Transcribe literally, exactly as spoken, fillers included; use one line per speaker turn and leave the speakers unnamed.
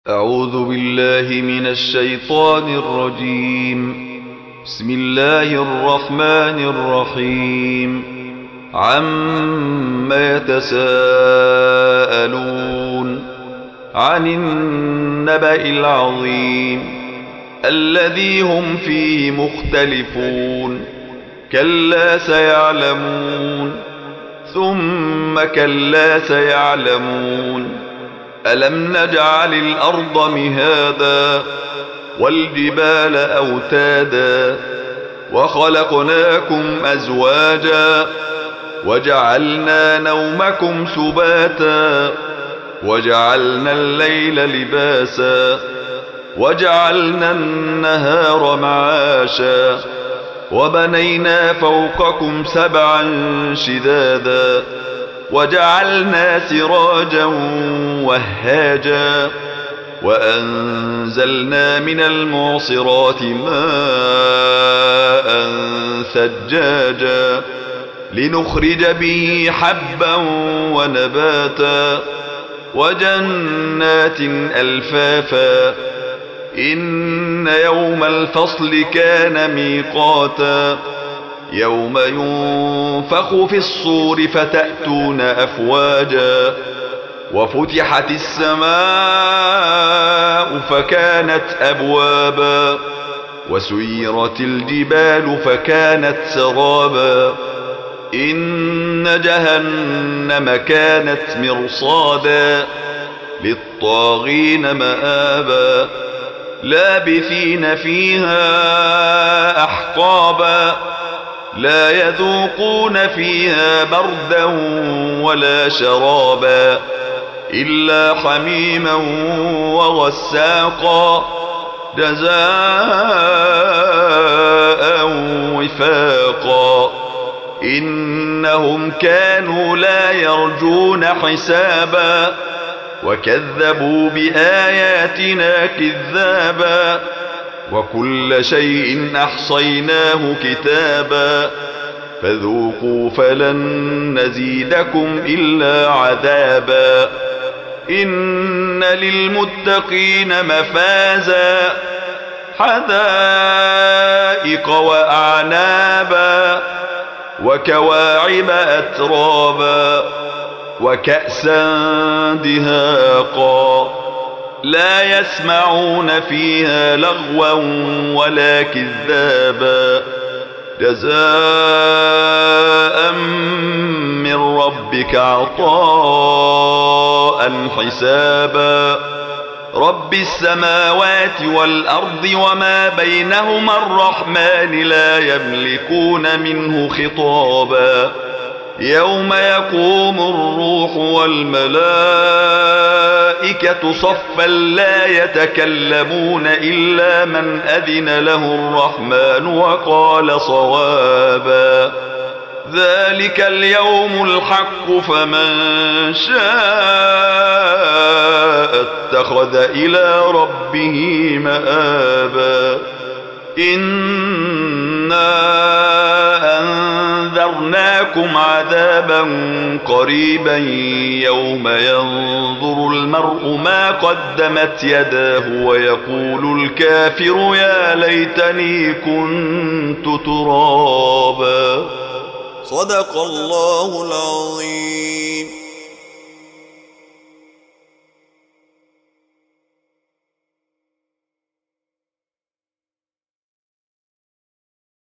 أعوذ بالله من الشيطان الرجيم. بسم الله الرحمن الرحيم. عم يتساءلون عن النبأ العظيم الذي هم فيه مختلفون. كلا سيعلمون ثم كلا سيعلمون. ألم نجعل الأرض مهادا والجبال أوتادا وخلقناكم أزواجا وجعلنا نومكم سباتا وجعلنا الليل لباسا وجعلنا النهار معاشا وبنينا فوقكم سبعا شدادا وجعلنا سراجا وهاجا وأنزلنا من المعصرات ماء ثجاجا لنخرج به حبا ونباتا وجنات ألفافا. إن يوم الفصل كان ميقاتا يوم ينفخ في الصور فتأتون أفواجا وفتحت السماء فكانت أبوابا وسيرت الجبال فكانت سرابا. إن جهنم كانت مرصادا للطاغين مآبا لابثين فيها أحقابا لا يذوقون فيها بردا ولا شرابا إلا حميما وغساقا جزاء وفاقا. إنهم كانوا لا يرجون حسابا وكذبوا بآياتنا كذابا وكل شيء أحصيناه كتابا فذوقوا فلن نزيدكم إلا عذابا. إن للمتقين مفازا حدائق وأعنابا وكواعب أترابا وكأسا دهاقا لا يسمعون فيها لغوا ولا كذابا جزاء من ربك عطاء حسابا. رب السماوات والأرض وما بينهما الرحمن لا يملكون منه خطابا. يوم يقوم الروح والملائكة صفا لا يتكلمون إلا من أذن له الرحمن وقال صوابا. ذلك اليوم الحق فمن شاء اتخذ إلى ربه مآبا. إنا أنذرناكم عذابا قريبا يوم ينظر المرء ما قدمت يداه ويقول الكافر يا ليتني كنت ترابا.
صدق الله العظيم.